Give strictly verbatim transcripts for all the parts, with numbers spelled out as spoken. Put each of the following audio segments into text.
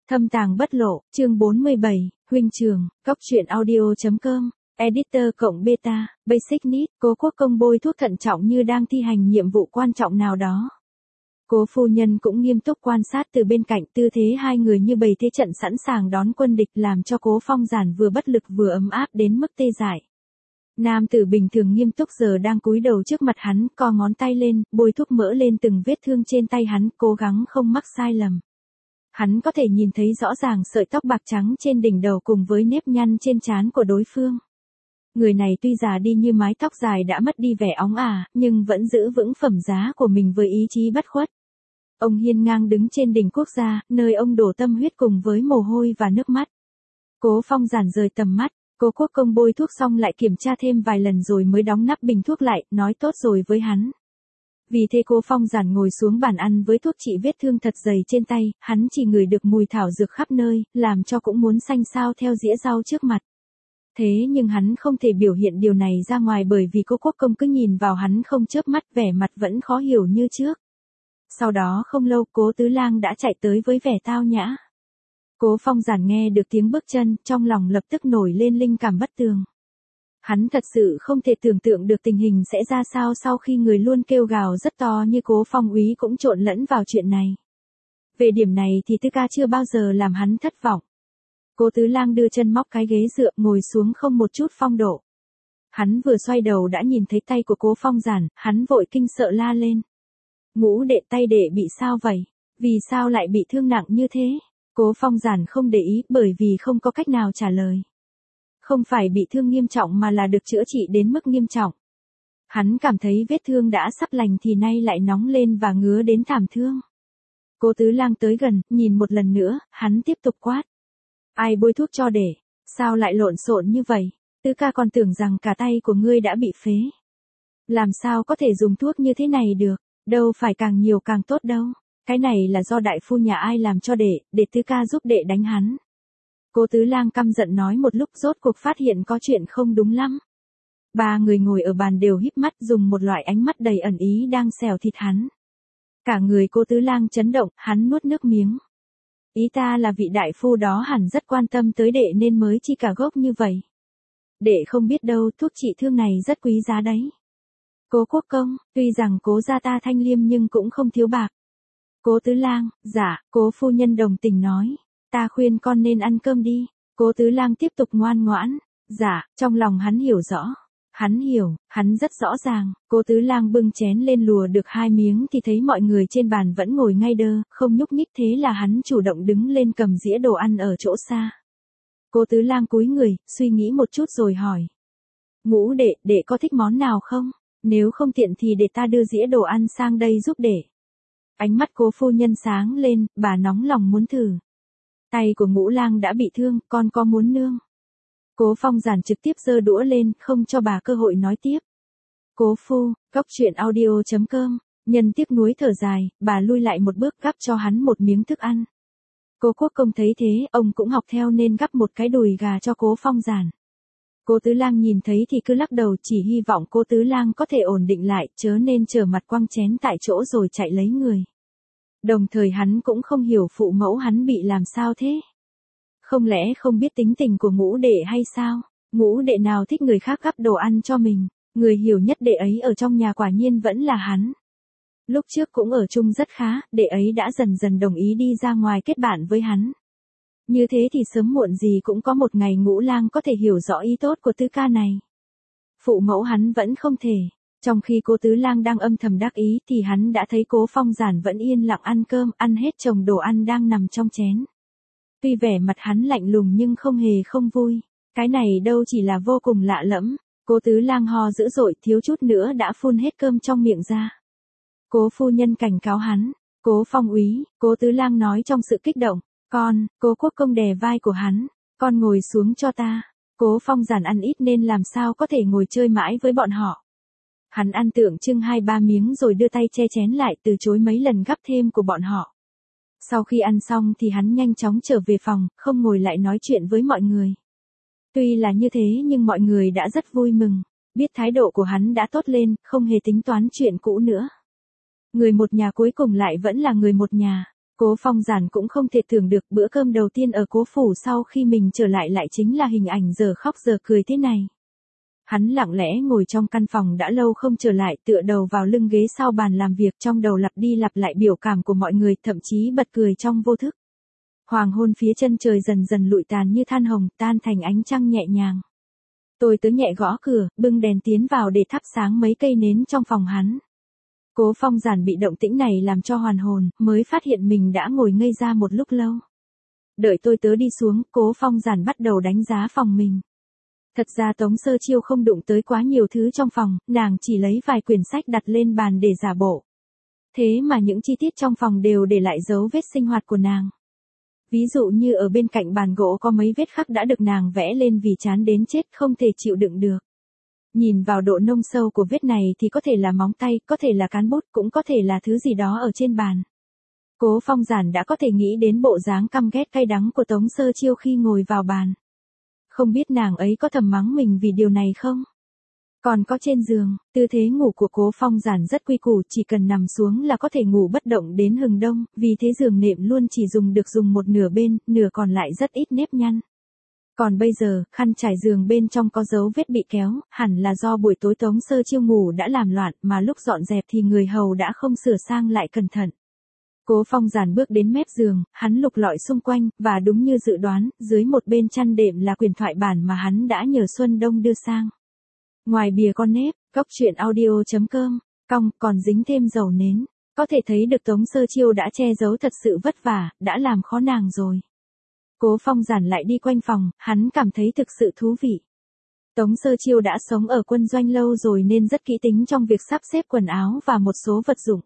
Thâm tàng bất lộ, chương bốn mươi bảy, huynh trường, cóc truyện audio.com, editor cộng beta, basic need, Cố Quốc Công bôi thuốc thận trọng như đang thi hành nhiệm vụ quan trọng nào đó. Cố phu nhân cũng nghiêm túc quan sát từ bên cạnh, tư thế hai người như bầy thế trận sẵn sàng đón quân địch làm cho Cố Phong Giản vừa bất lực vừa ấm áp đến mức tê dại. Nam tử bình thường nghiêm túc giờ đang cúi đầu trước mặt hắn, co ngón tay lên, bôi thuốc mỡ lên từng vết thương trên tay hắn, cố gắng không mắc sai lầm. Hắn có thể nhìn thấy rõ ràng sợi tóc bạc trắng trên đỉnh đầu cùng với nếp nhăn trên trán của đối phương. Người này tuy già đi như mái tóc dài đã mất đi vẻ óng ả, nhưng vẫn giữ vững phẩm giá của mình với ý chí bất khuất. Ông hiên ngang đứng trên đỉnh quốc gia, nơi ông đổ tâm huyết cùng với mồ hôi và nước mắt. Cố Phong Giản rời tầm mắt, Cố Quốc Công bôi thuốc xong lại kiểm tra thêm vài lần rồi mới đóng nắp bình thuốc lại, nói tốt rồi với hắn. Vì thế Cố Phong Giản ngồi xuống bàn ăn với thuốc trị vết thương thật dày trên tay, hắn chỉ ngửi được mùi thảo dược khắp nơi, làm cho cũng muốn xanh xao theo dĩa rau trước mặt. Thế nhưng hắn không thể biểu hiện điều này ra ngoài bởi vì Cố Quốc Công cứ nhìn vào hắn không chớp mắt, vẻ mặt vẫn khó hiểu như trước. Sau đó không lâu Cố Tứ Lang đã chạy tới với vẻ tao nhã. Cố Phong Giản nghe được tiếng bước chân, trong lòng lập tức nổi lên linh cảm bất tường. Hắn thật sự không thể tưởng tượng được tình hình sẽ ra sao sau khi người luôn kêu gào rất to như Cố Phong úy cũng trộn lẫn vào chuyện này. Về điểm này thì Tư Ca chưa bao giờ làm hắn thất vọng. Cố Tứ Lang đưa chân móc cái ghế dựa, ngồi xuống không một chút phong độ. Hắn vừa xoay đầu đã nhìn thấy tay của Cố Phong Giản, hắn vội kinh sợ la lên. Ngũ đệ, tay đệ bị sao vậy? Vì sao lại bị thương nặng như thế? Cố Phong Giản không để ý bởi vì không có cách nào trả lời. Không phải bị thương nghiêm trọng mà là được chữa trị đến mức nghiêm trọng. Hắn cảm thấy vết thương đã sắp lành thì nay lại nóng lên và ngứa đến thảm thương. Cố Tứ Lang tới gần, nhìn một lần nữa, hắn tiếp tục quát. Ai bôi thuốc cho để? Sao lại lộn xộn như vậy? Tứ ca còn tưởng rằng cả tay của ngươi đã bị phế. Làm sao có thể dùng thuốc như thế này được? Đâu phải càng nhiều càng tốt đâu. Cái này là do đại phu nhà ai làm cho đệ, để Tứ ca giúp đệ đánh hắn. Cố Tứ Lang căm giận nói một lúc rốt cuộc phát hiện có chuyện không đúng lắm. Ba người ngồi ở bàn đều híp mắt dùng một loại ánh mắt đầy ẩn ý đang xẻo thịt hắn. Cả người Cố Tứ Lang chấn động, hắn nuốt nước miếng. Ý ta là vị đại phu đó hẳn rất quan tâm tới đệ nên mới chi cả gốc như vậy. Đệ không biết đâu, thuốc trị thương này rất quý giá đấy. Cố Quốc Công, tuy rằng Cố gia ta thanh liêm nhưng cũng không thiếu bạc. Cố Tứ Lang, dạ, Cố phu nhân đồng tình nói. Ta khuyên con nên ăn cơm đi. Cố Tứ Lang tiếp tục ngoan ngoãn. Dạ, trong lòng hắn hiểu rõ. Hắn hiểu, hắn rất rõ ràng. Cố Tứ Lang bưng chén lên lùa được hai miếng thì thấy mọi người trên bàn vẫn ngồi ngay đơ, không nhúc nhích, thế là hắn chủ động đứng lên cầm dĩa đồ ăn ở chỗ xa. Cố Tứ Lang cúi người, suy nghĩ một chút rồi hỏi. Ngũ đệ, đệ có thích món nào không? Nếu không tiện thì để ta đưa dĩa đồ ăn sang đây giúp đệ. Ánh mắt Cố phu nhân sáng lên, bà nóng lòng muốn thử. Tay của Ngũ Lang đã bị thương, con có muốn nương? Cố Phong Giản trực tiếp giơ đũa lên, không cho bà cơ hội nói tiếp. Cố phu, cóc truyện audio.com, nhân tiếc nuối thở dài, bà lui lại một bước gắp cho hắn một miếng thức ăn. Cố Quốc Công thấy thế, ông cũng học theo nên gắp một cái đùi gà cho Cố Phong Giản. Cố Tứ Lang nhìn thấy thì cứ lắc đầu, chỉ hy vọng Cố Tứ Lang có thể ổn định lại, chớ nên trở mặt quăng chén tại chỗ rồi chạy lấy người. Đồng thời hắn cũng không hiểu phụ mẫu hắn bị làm sao thế. Không lẽ không biết tính tình của Ngũ đệ hay sao? Ngũ đệ nào thích người khác gắp đồ ăn cho mình, người hiểu nhất đệ ấy ở trong nhà quả nhiên vẫn là hắn. Lúc trước cũng ở chung rất khá, đệ ấy đã dần dần đồng ý đi ra ngoài kết bạn với hắn. Như thế thì sớm muộn gì cũng có một ngày Ngũ Lang có thể hiểu rõ ý tốt của Tứ ca này. Phụ mẫu hắn vẫn không thể. Trong khi Cố Tứ Lang đang âm thầm đắc ý thì hắn đã thấy Cố Phong Giản vẫn yên lặng ăn cơm, ăn hết chồng đồ ăn đang nằm trong chén. Tuy vẻ mặt hắn lạnh lùng nhưng không hề không vui. Cái này đâu chỉ là vô cùng lạ lẫm. Cố Tứ Lang ho dữ dội, thiếu chút nữa đã phun hết cơm trong miệng ra. Cố phu nhân cảnh cáo hắn. Cố Phong úy, Cố Tứ Lang nói trong sự kích động. Con, Cố Quốc Công đè vai của hắn. Con ngồi xuống cho ta. Cố Phong Giản ăn ít nên làm sao có thể ngồi chơi mãi với bọn họ. Hắn ăn tượng trưng hai ba miếng rồi đưa tay che chén lại, từ chối mấy lần gắp thêm của bọn họ. Sau khi ăn xong thì hắn nhanh chóng trở về phòng, không ngồi lại nói chuyện với mọi người. Tuy là như thế nhưng mọi người đã rất vui mừng, biết thái độ của hắn đã tốt lên, không hề tính toán chuyện cũ nữa. Người một nhà cuối cùng lại vẫn là người một nhà. Cố Phong Giản cũng không thể tưởng được bữa cơm đầu tiên ở cố phủ sau khi mình trở lại lại chính là hình ảnh giờ khóc giờ cười thế này. Hắn lặng lẽ ngồi trong căn phòng đã lâu không trở lại, tựa đầu vào lưng ghế sau bàn làm việc, trong đầu lặp đi lặp lại biểu cảm của mọi người, thậm chí bật cười trong vô thức. Hoàng hôn phía chân trời dần dần lụi tàn như than hồng, tan thành ánh trăng nhẹ nhàng. Tôi tớ nhẹ gõ cửa, bưng đèn tiến vào để thắp sáng mấy cây nến trong phòng hắn. Cố Phong Giản bị động tĩnh này làm cho hoàn hồn, mới phát hiện mình đã ngồi ngây ra một lúc lâu. Đợi tôi tớ đi xuống, Cố Phong Giản bắt đầu đánh giá phòng mình. Thật ra Tống Sơ Chiêu không đụng tới quá nhiều thứ trong phòng, nàng chỉ lấy vài quyển sách đặt lên bàn để giả bộ. Thế mà những chi tiết trong phòng đều để lại dấu vết sinh hoạt của nàng. Ví dụ như ở bên cạnh bàn gỗ có mấy vết khắc đã được nàng vẽ lên vì chán đến chết không thể chịu đựng được. Nhìn vào độ nông sâu của vết này thì có thể là móng tay, có thể là cán bút, cũng có thể là thứ gì đó ở trên bàn. Cố Phong Giản đã có thể nghĩ đến bộ dáng căm ghét cay đắng của Tống Sơ Chiêu khi ngồi vào bàn. Không biết nàng ấy có thầm mắng mình vì điều này không? Còn có trên giường, tư thế ngủ của Cố Phong Giản rất quy củ, chỉ cần nằm xuống là có thể ngủ bất động đến hừng đông, vì thế giường nệm luôn chỉ dùng được dùng một nửa bên, nửa còn lại rất ít nếp nhăn. Còn bây giờ, khăn trải giường bên trong có dấu vết bị kéo, hẳn là do buổi tối Tống Sơ Chiêu ngủ đã làm loạn, mà lúc dọn dẹp thì người hầu đã không sửa sang lại cẩn thận. Cố Phong Giản bước đến mép giường, hắn lục lọi xung quanh, và đúng như dự đoán, dưới một bên chăn đệm là quyển thoại bản mà hắn đã nhờ Xuân Đông đưa sang. Ngoài bìa con nếp, góc truyện audio chấm com, cong, còn dính thêm dầu nến. Có thể thấy được Tống Sơ Chiêu đã che giấu thật sự vất vả, đã làm khó nàng rồi. Cố Phong Giản lại đi quanh phòng, hắn cảm thấy thực sự thú vị. Tống Sơ Chiêu đã sống ở quân doanh lâu rồi nên rất kỹ tính trong việc sắp xếp quần áo và một số vật dụng.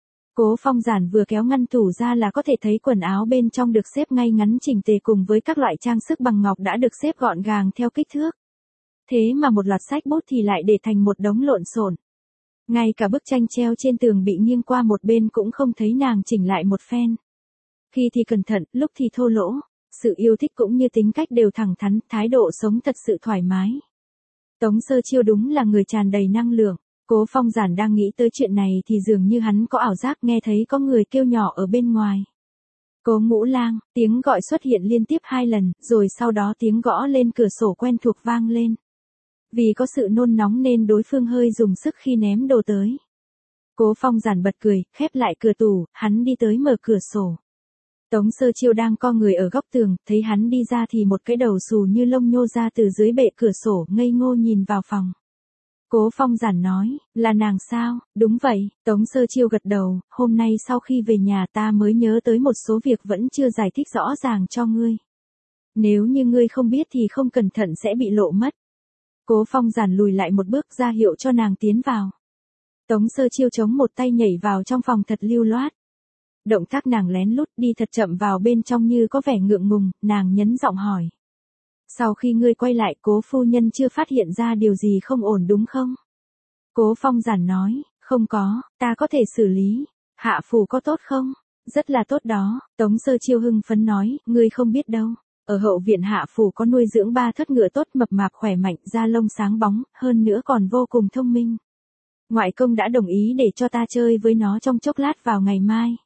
Cố Phong Giản vừa kéo ngăn tủ ra là có thể thấy quần áo bên trong được xếp ngay ngắn chỉnh tề cùng với các loại trang sức bằng ngọc đã được xếp gọn gàng theo kích thước. Thế mà một loạt sách bút thì lại để thành một đống lộn xộn. Ngay cả bức tranh treo trên tường bị nghiêng qua một bên cũng không thấy nàng chỉnh lại một phen. Khi thì cẩn thận, lúc thì thô lỗ, sự yêu thích cũng như tính cách đều thẳng thắn, thái độ sống thật sự thoải mái. Tống Sơ Chiêu đúng là người tràn đầy năng lượng. Cố Phong Giản đang nghĩ tới chuyện này thì dường như hắn có ảo giác nghe thấy có người kêu nhỏ ở bên ngoài. Cố Ngũ Lang, tiếng gọi xuất hiện liên tiếp hai lần, rồi sau đó tiếng gõ lên cửa sổ quen thuộc vang lên. Vì có sự nôn nóng nên đối phương hơi dùng sức khi ném đồ tới. Cố Phong Giản bật cười, khép lại cửa tủ, hắn đi tới mở cửa sổ. Tống Sơ Chiêu đang co người ở góc tường, thấy hắn đi ra thì một cái đầu xù như lông nhô ra từ dưới bệ cửa sổ, ngây ngô nhìn vào phòng. Cố Phong Giản nói, là nàng sao? Đúng vậy, Tống Sơ Chiêu gật đầu, hôm nay sau khi về nhà ta mới nhớ tới một số việc vẫn chưa giải thích rõ ràng cho ngươi. Nếu như ngươi không biết thì không cẩn thận sẽ bị lộ mất. Cố Phong Giản lùi lại một bước ra hiệu cho nàng tiến vào. Tống Sơ Chiêu chống một tay nhảy vào trong phòng thật lưu loát. Động tác nàng lén lút đi thật chậm vào bên trong như có vẻ ngượng ngùng, nàng nhấn giọng hỏi. Sau khi ngươi quay lại, Cố phu nhân chưa phát hiện ra điều gì không ổn đúng không? Cố Phong Giản nói, không có, ta có thể xử lý. Hạ phủ có tốt không? Rất là tốt đó, Tống Sơ Chiêu hưng phấn nói, ngươi không biết đâu. Ở hậu viện Hạ phủ có nuôi dưỡng ba thất ngựa tốt mập mạp khỏe mạnh, da lông sáng bóng, hơn nữa còn vô cùng thông minh. Ngoại công đã đồng ý để cho ta chơi với nó trong chốc lát vào ngày mai.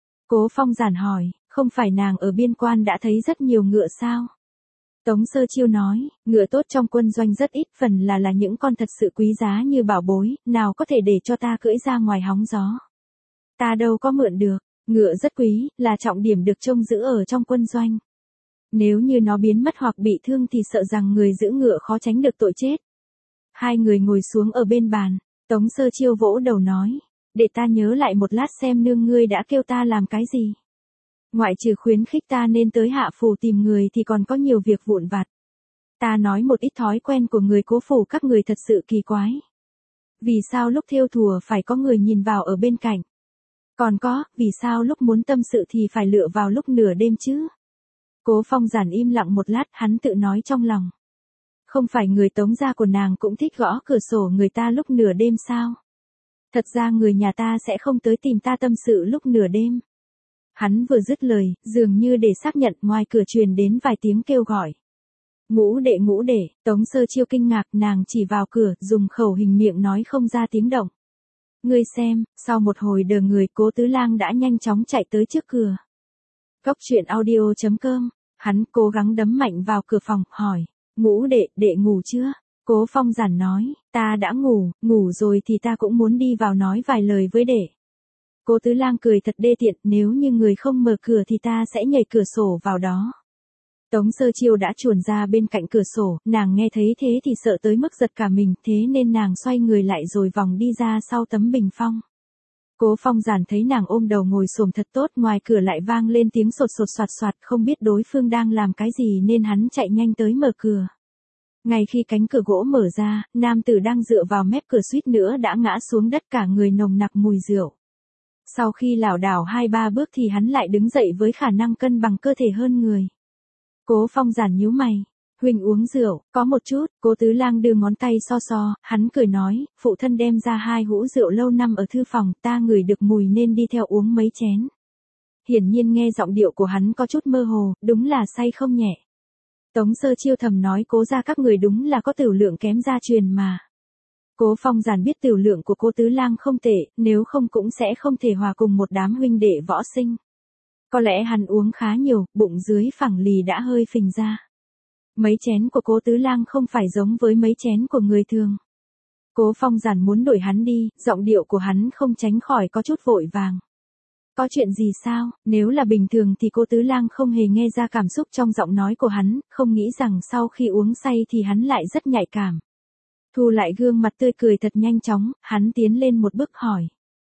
Cố Phong Giản hỏi, không phải nàng ở biên quan đã thấy rất nhiều ngựa sao? Tống Sơ Chiêu nói, ngựa tốt trong quân doanh rất ít, phần là là những con thật sự quý giá như bảo bối, nào có thể để cho ta cưỡi ra ngoài hóng gió. Ta đâu có mượn được, ngựa rất quý, là trọng điểm được trông giữ ở trong quân doanh. Nếu như nó biến mất hoặc bị thương thì sợ rằng người giữ ngựa khó tránh được tội chết. Hai người ngồi xuống ở bên bàn, Tống Sơ Chiêu vỗ đầu nói, để ta nhớ lại một lát xem nương ngươi đã kêu ta làm cái gì. Ngoại trừ khuyến khích ta nên tới Hạ phủ tìm người thì còn có nhiều việc vụn vặt. Ta nói một ít thói quen của người Cố phủ các người thật sự kỳ quái. Vì sao lúc thêu thùa phải có người nhìn vào ở bên cạnh? Còn có, vì sao lúc muốn tâm sự thì phải lựa vào lúc nửa đêm chứ? Cố Phong Giản im lặng một lát, hắn tự nói trong lòng. Không phải người Tống gia của nàng cũng thích gõ cửa sổ người ta lúc nửa đêm sao? Thật ra người nhà ta sẽ không tới tìm ta tâm sự lúc nửa đêm. Hắn vừa dứt lời, dường như để xác nhận, ngoài cửa truyền đến vài tiếng kêu gọi. Ngũ đệ ngũ đệ, Tống Sơ Chiêu kinh ngạc, nàng chỉ vào cửa, dùng khẩu hình miệng nói không ra tiếng động. Ngươi xem, sau một hồi đờ người, Cố Tứ Lang đã nhanh chóng chạy tới trước cửa. Cóc truyện audio chấm com, hắn cố gắng đấm mạnh vào cửa phòng, hỏi, Ngũ đệ, đệ ngủ chưa? Cố Phong Giản nói, ta đã ngủ, ngủ rồi thì ta cũng muốn đi vào nói vài lời với đệ. Cố Tứ Lang cười thật đê tiện, nếu như người không mở cửa thì ta sẽ nhảy cửa sổ vào đó. Tống Sơ Chiêu đã chuồn ra bên cạnh cửa sổ, nàng nghe thấy thế thì sợ tới mức giật cả mình, thế nên nàng xoay người lại rồi vòng đi ra sau tấm bình phong. Cố Phong Giản thấy nàng ôm đầu ngồi xổm thật tốt, ngoài cửa lại vang lên tiếng sột sột soạt soạt, không biết đối phương đang làm cái gì nên hắn chạy nhanh tới mở cửa. Ngay khi cánh cửa gỗ mở ra, nam tử đang dựa vào mép cửa suýt nữa đã ngã xuống đất, cả người nồng nặc mùi rượu. Sau khi lảo đảo hai ba bước thì hắn lại đứng dậy với khả năng cân bằng cơ thể hơn người. Cố Phong Giản nhíu mày, huynh uống rượu, có một chút. Cố Tứ Lang đưa ngón tay so so, hắn cười nói, phụ thân đem ra hai hũ rượu lâu năm ở thư phòng, ta ngửi được mùi nên đi theo uống mấy chén. Hiển nhiên nghe giọng điệu của hắn có chút mơ hồ, đúng là say không nhẹ. Tống Sơ Chiêu thầm nói, Cố gia các người đúng là có tửu lượng kém gia truyền mà. Cố Phong Giản biết tửu lượng của Cố Tứ Lang không tệ, nếu không cũng sẽ không thể hòa cùng một đám huynh đệ võ sinh. Có lẽ hắn uống khá nhiều, bụng dưới phẳng lì đã hơi phình ra. Mấy chén của Cố Tứ Lang không phải giống với mấy chén của người thường. Cố Phong Giản muốn đuổi hắn đi, giọng điệu của hắn không tránh khỏi có chút vội vàng. Có chuyện gì sao? Nếu là bình thường thì Cố Tứ Lang không hề nghe ra cảm xúc trong giọng nói của hắn, không nghĩ rằng sau khi uống say thì hắn lại rất nhạy cảm. Thu lại gương mặt tươi cười thật nhanh chóng, hắn tiến lên một bước hỏi.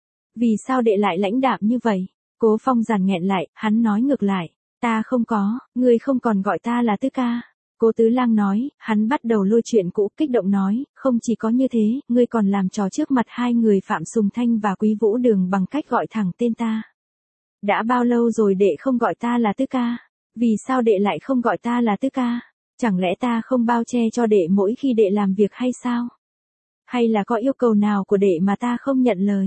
Vì sao đệ lại lãnh đạm như vậy? Cố Phong Giản nghẹn lại, hắn nói ngược lại. Ta không có, ngươi không còn gọi ta là Tứ ca. Cố Tứ Lang nói, hắn bắt đầu lôi chuyện cũ, kích động nói, không chỉ có như thế, ngươi còn làm trò trước mặt hai người Phạm Sùng Thanh và Quý Vũ Đường bằng cách gọi thẳng tên ta. Đã bao lâu rồi đệ không gọi ta là Tứ ca? Vì sao đệ lại không gọi ta là Tứ ca? Chẳng lẽ ta không bao che cho đệ mỗi khi đệ làm việc hay sao? Hay là có yêu cầu nào của đệ mà ta không nhận lời?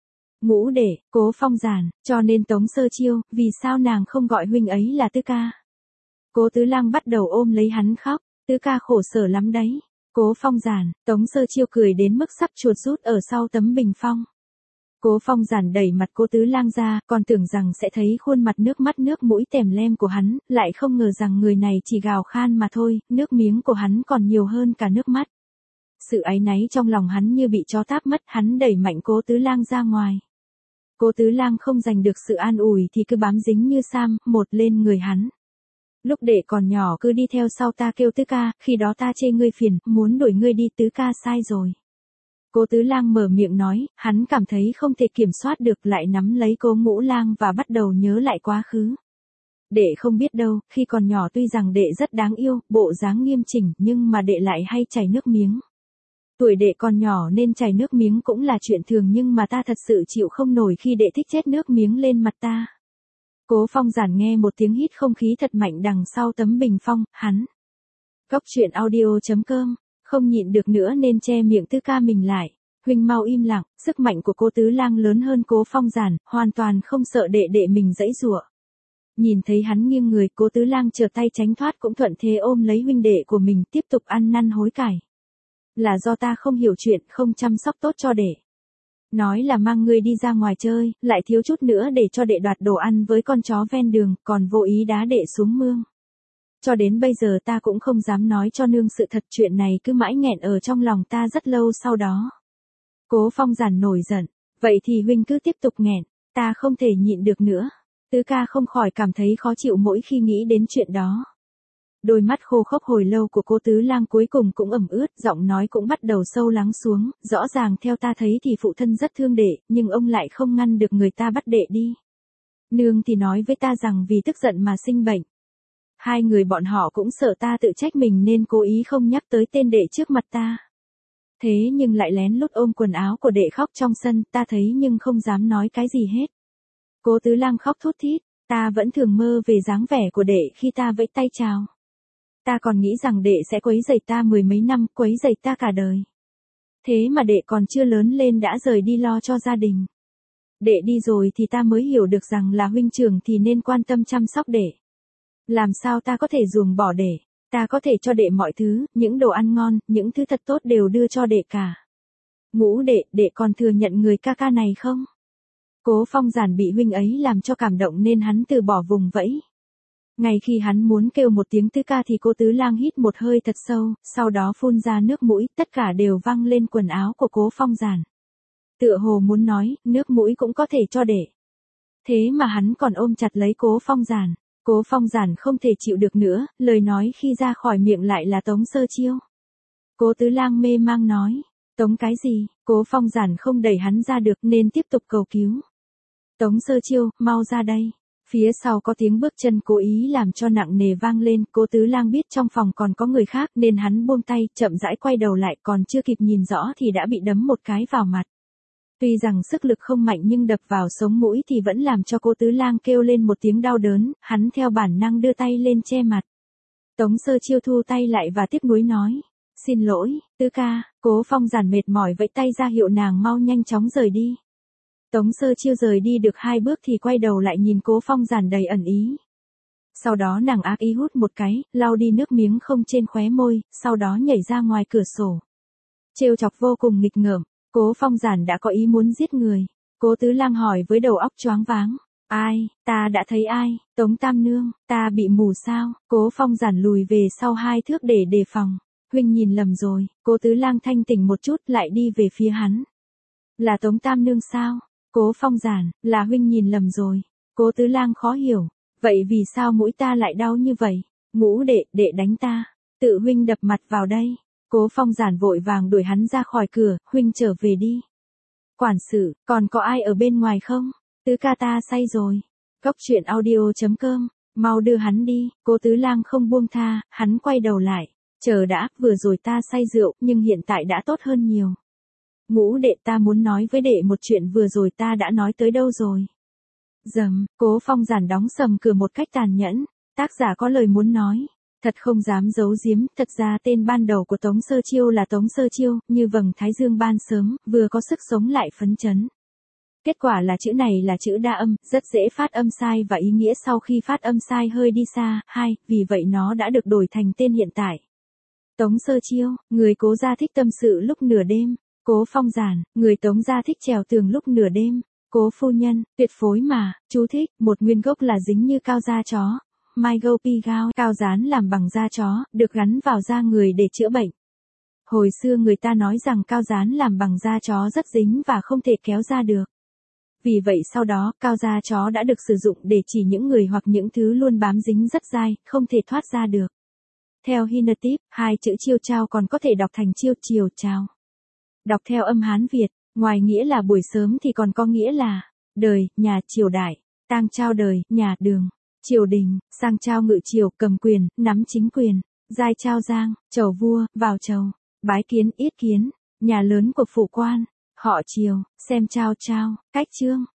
Ngũ đệ, Cố Phong Giản, cho nên Tống Sơ Chiêu, vì sao nàng không gọi huynh ấy là Tứ ca? Cố Tứ Lang bắt đầu ôm lấy hắn khóc, Tứ ca khổ sở lắm đấy. Cố Phong Giản, Tống Sơ Chiêu cười đến mức sắp chuột rút ở sau tấm bình phong. Cố Phong Giản đẩy mặt Cố Tứ Lang ra, còn tưởng rằng sẽ thấy khuôn mặt nước mắt nước mũi tèm lem của hắn, lại không ngờ rằng người này chỉ gào khan mà thôi, nước miếng của hắn còn nhiều hơn cả nước mắt. Sự áy náy trong lòng hắn như bị chó táp mất, hắn đẩy mạnh Cố Tứ Lang ra ngoài. Cố Tứ Lang không giành được sự an ủi thì cứ bám dính như sam, một lên người hắn. Lúc đệ còn nhỏ cứ đi theo sau ta kêu Tứ ca, khi đó ta chê ngươi phiền, muốn đuổi ngươi đi, Tứ ca sai rồi. Cố Tứ Lang mở miệng nói, hắn cảm thấy không thể kiểm soát được, lại nắm lấy Cố Ngũ Lang và bắt đầu nhớ lại quá khứ. Đệ không biết đâu, khi còn nhỏ tuy rằng đệ rất đáng yêu, bộ dáng nghiêm chỉnh, nhưng mà đệ lại hay chảy nước miếng. Tuổi đệ còn nhỏ nên chảy nước miếng cũng là chuyện thường, nhưng mà ta thật sự chịu không nổi khi đệ thích chết nước miếng lên mặt ta. Cố Phong Giản nghe một tiếng hít không khí thật mạnh đằng sau tấm bình phong, hắn. Cóc truyện audio chấm com, không nhịn được nữa nên che miệng Tứ ca mình lại. Huynh mau im lặng, sức mạnh của Cố Tứ Lang lớn hơn Cố Phong Giản, hoàn toàn không sợ đệ đệ mình giãy giụa. Nhìn thấy hắn nghiêng người, Cố Tứ Lang trở tay tránh thoát, cũng thuận thế ôm lấy huynh đệ của mình, tiếp tục ăn năn hối cải. Là do ta không hiểu chuyện, không chăm sóc tốt cho đệ. Nói là mang ngươi đi ra ngoài chơi, lại thiếu chút nữa để cho đệ đoạt đồ ăn với con chó ven đường, còn vô ý đá đệ xuống mương. Cho đến bây giờ ta cũng không dám nói cho nương sự thật, chuyện này cứ mãi nghẹn ở trong lòng ta rất lâu sau đó. Cố Phong Giản nổi giận, vậy thì huynh cứ tiếp tục nghẹn, ta không thể nhịn được nữa. Tứ ca không khỏi cảm thấy khó chịu mỗi khi nghĩ đến chuyện đó. Đôi mắt khô khốc hồi lâu của Cố Tứ Lang cuối cùng cũng ẩm ướt, giọng nói cũng bắt đầu sâu lắng xuống, rõ ràng theo ta thấy thì phụ thân rất thương đệ, nhưng ông lại không ngăn được người ta bắt đệ đi. Nương thì nói với ta rằng vì tức giận mà sinh bệnh. Hai người bọn họ cũng sợ ta tự trách mình nên cố ý không nhắc tới tên đệ trước mặt ta. Thế nhưng lại lén lút ôm quần áo của đệ khóc trong sân, ta thấy nhưng không dám nói cái gì hết. Cố Tứ Lang khóc thút thít, ta vẫn thường mơ về dáng vẻ của đệ khi ta vẫy tay chào. Ta còn nghĩ rằng đệ sẽ quấy rầy ta mười mấy năm, quấy rầy ta cả đời. Thế mà đệ còn chưa lớn lên đã rời đi lo cho gia đình. Đệ đi rồi thì ta mới hiểu được rằng là huynh trưởng thì nên quan tâm chăm sóc đệ. Làm sao ta có thể ruồng bỏ đệ, ta có thể cho đệ mọi thứ, những đồ ăn ngon, những thứ thật tốt đều đưa cho đệ cả. Ngũ đệ, đệ còn thừa nhận người ca ca này không? Cố Phong Giản bị huynh ấy làm cho cảm động nên hắn từ bỏ vùng vẫy. Ngay khi hắn muốn kêu một tiếng tứ ca thì cô Tứ Lang hít một hơi thật sâu, sau đó phun ra nước mũi, tất cả đều văng lên quần áo của Cố Phong Giản. Tựa hồ muốn nói, nước mũi cũng có thể cho để. Thế mà hắn còn ôm chặt lấy Cố Phong Giản. Cố Phong Giản không thể chịu được nữa, lời nói khi ra khỏi miệng lại là Tống Sơ Chiêu. Cố Tứ Lang mê mang nói, Tống cái gì? Cố Phong Giản không đẩy hắn ra được nên tiếp tục cầu cứu. Tống Sơ Chiêu, mau ra đây. Phía sau có tiếng bước chân cố ý làm cho nặng nề vang lên, Cố Tứ Lang biết trong phòng còn có người khác nên hắn buông tay, chậm rãi quay đầu lại, còn chưa kịp nhìn rõ thì đã bị đấm một cái vào mặt. Tuy rằng sức lực không mạnh nhưng đập vào sống mũi thì vẫn làm cho Cố Tứ Lang kêu lên một tiếng đau đớn, hắn theo bản năng đưa tay lên che mặt. Tống Sơ Chiêu thu tay lại và tiếc nuối nói, xin lỗi, Tứ ca. Cố Phong Giản mệt mỏi vẫy tay ra hiệu nàng mau nhanh chóng rời đi. Tống Sơ Chiêu rời đi được hai bước thì quay đầu lại nhìn Cố Phong Giản đầy ẩn ý. Sau đó nàng ác ý hút một cái, lau đi nước miếng không trên khóe môi, sau đó nhảy ra ngoài cửa sổ. Trêu chọc vô cùng nghịch ngợm, Cố Phong Giản đã có ý muốn giết người. Cố Tứ Lang hỏi với đầu óc choáng váng, ai, ta đã thấy ai? Tống Tam Nương, ta bị mù sao? Cố Phong Giản lùi về sau hai thước để đề phòng. Huynh nhìn lầm rồi. Cố Tứ Lang thanh tỉnh một chút lại đi về phía hắn. Là Tống Tam Nương sao? Cố Phong Giản, là huynh nhìn lầm rồi. Cố Tứ Lang khó hiểu, vậy vì sao mũi ta lại đau như vậy? Ngũ đệ, đệ đánh ta. Tự huynh đập mặt vào đây. Cố Phong Giản vội vàng đuổi hắn ra khỏi cửa, huynh trở về đi. Quản sự, còn có ai ở bên ngoài không? Tứ ca ta say rồi. Cốc truyện audio chấm com, mau đưa hắn đi. Cố Tứ Lang không buông tha, hắn quay đầu lại. Chờ đã, vừa rồi ta say rượu, nhưng hiện tại đã tốt hơn nhiều. Ngũ đệ, ta muốn nói với đệ một chuyện vừa rồi ta đã nói tới đâu rồi. Dầm, Cố Phong Giản đóng sầm cửa một cách tàn nhẫn. Tác giả có lời muốn nói. Thật không dám giấu giếm, thật ra tên ban đầu của Tống Sơ Chiêu là Tống Sơ Chiêu, như vầng thái dương ban sớm, vừa có sức sống lại phấn chấn. Kết quả là chữ này là chữ đa âm, rất dễ phát âm sai và ý nghĩa sau khi phát âm sai hơi đi xa, hai, vì vậy nó đã được đổi thành tên hiện tại. Tống Sơ Chiêu, người Cố gia thích tâm sự lúc nửa đêm. Cố Phong Giản, người Tống gia thích trèo tường lúc nửa đêm. Cố phu nhân, tuyệt phối mà. Chú thích, một nguyên gốc là dính như cao da chó. Mai gâu pi gao, cao dán làm bằng da chó, được gắn vào da người để chữa bệnh. Hồi xưa người ta nói rằng cao dán làm bằng da chó rất dính và không thể kéo ra được. Vì vậy sau đó, cao da chó đã được sử dụng để chỉ những người hoặc những thứ luôn bám dính rất dai, không thể thoát ra được. Theo Hinatip, hai chữ chiêu trao còn có thể đọc thành chiêu chiều trao. Đọc theo âm Hán Việt, ngoài nghĩa là buổi sớm thì còn có nghĩa là đời, nhà, triều đại, tang trao đời, nhà, đường, triều đình, sang trao ngự triều, cầm quyền, nắm chính quyền, giai trao giang, chầu vua, vào chầu, bái kiến, yết kiến, nhà lớn của phụ quan, họ triều, xem trao trao, cách chương.